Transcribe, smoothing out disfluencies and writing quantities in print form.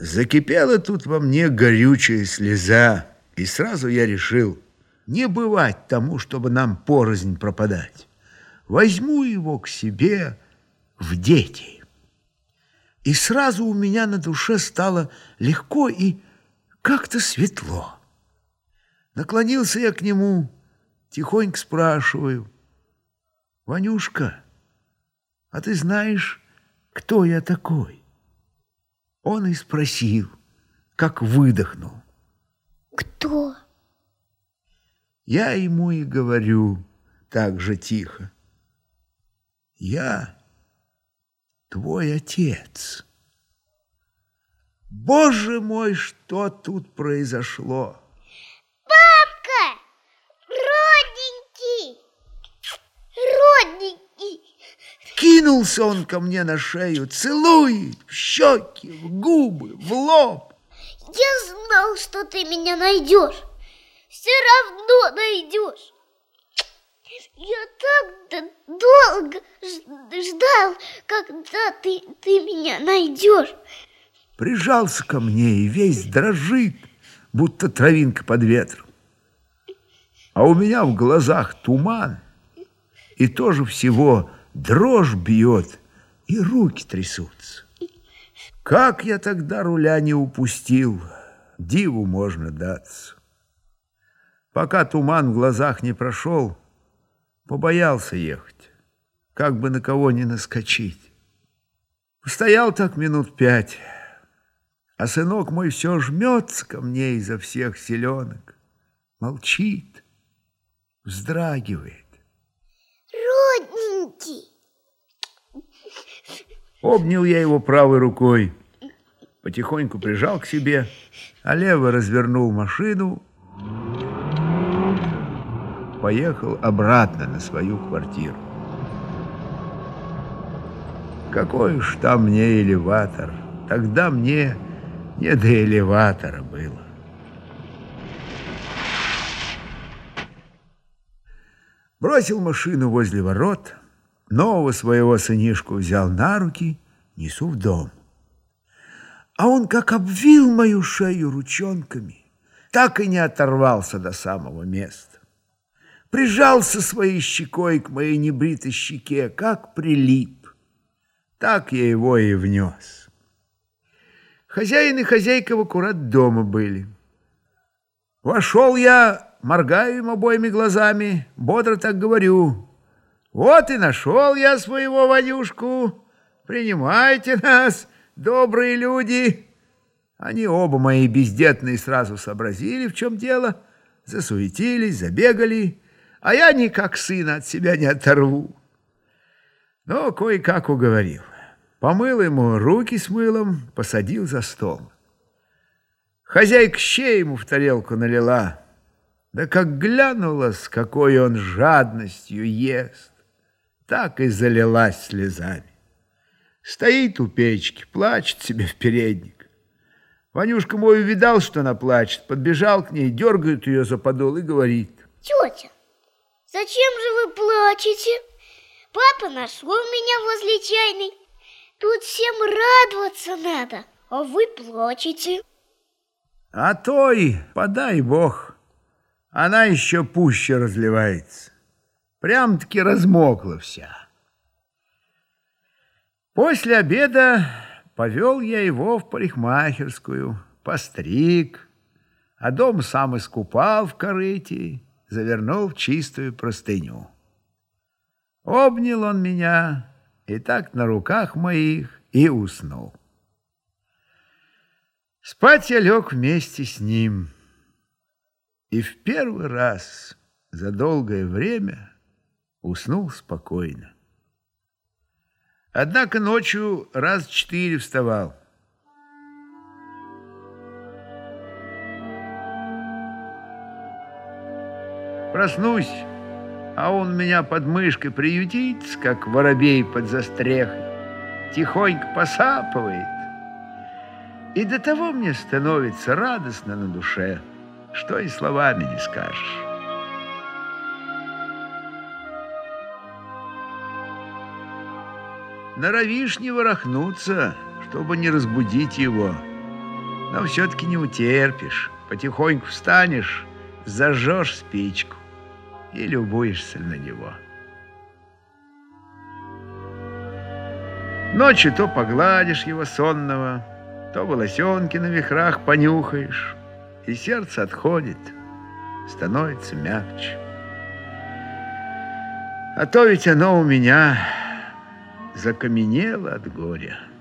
Закипела тут во мне горючая слеза, и сразу я решил не бывать тому, чтобы нам порознь пропадать. Возьму его к себе в дети. И сразу у меня на душе стало легко и как-то светло. Наклонился я к нему, тихонько спрашиваю: «Ванюшка, а ты знаешь, кто я такой?» Он и спросил, как выдохнул: «Кто?» Я ему и говорю так же тихо: «Я твой отец». Боже мой, что тут произошло! Папка! Родненький! Кинулся он ко мне на шею, целует в щеки, в губы, в лоб. Я знал, что ты меня найдешь. Все равно найдешь. Я так долго ждал, когда ты меня найдешь. Прижался ко мне и весь дрожит, будто травинка под ветром. А у меня в глазах туман, и тоже всего дрожь бьет, и руки трясутся. Как я тогда руля не упустил, диву можно даться. Пока туман в глазах не прошел, побоялся ехать, как бы на кого не наскочить. Стоял так минут 5, а сынок мой все жмется ко мне изо всех селенок, молчит, вздрагивает. Родненький! Обнял я его правой рукой, потихоньку прижал к себе, а левой развернул машину, поехал обратно на свою квартиру. Какой уж там мне элеватор, тогда мне не до элеватора было. Бросил машину возле ворот, нового своего сынишку взял на руки, несу в дом. А он как обвил мою шею ручонками, так и не оторвался до самого места. Прижался своей щекой к моей небритой щеке, как прилип. Так я его и внес. Хозяин и хозяйка в аккурат дома были. Вошел я, моргаю им обоими глазами, бодро так говорю: «Вот и нашел я своего Ванюшку. Принимайте нас, добрые люди». Они оба мои бездетные сразу сообразили, в чем дело, засуетились, забегали, а я никак сына от себя не оторву. Но кое-как уговорил. Помыл ему руки с мылом, посадил за стол. Хозяйка щей ему в тарелку налила. Да как глянула, с какой он жадностью ест, так и залилась слезами. Стоит у печки, плачет себе в передник. Ванюшка мой увидал, что она плачет, подбежал к ней, дергает ее за подол и говорит: «Тетя, зачем же вы плачете? Папа нашел меня возле чайной. Тут всем радоваться надо, а вы плачете». «А той, подай Бог, она еще пуще разливается. Прям-таки размокла вся». После обеда повел я его в парикмахерскую, постриг, а дом сам искупал в корыте, завернул в чистую простыню. Обнял он меня и так на руках моих и уснул. Спать я лег вместе с ним, и в первый раз за долгое время уснул спокойно. Однако ночью раз 4 вставал. Проснусь, а он меня под мышкой приютится, как воробей под застрехой, тихонько посапывает. И до того мне становится радостно на душе, что и словами не скажешь. Норовишь не ворохнуться, чтобы не разбудить его. Но все-таки не утерпишь. Потихоньку встанешь, зажжешь спичку и любуешься на него. Ночью то погладишь его сонного, то волосенки на вихрах понюхаешь, и сердце отходит, становится мягче. А то ведь оно у меня закаменело от горя.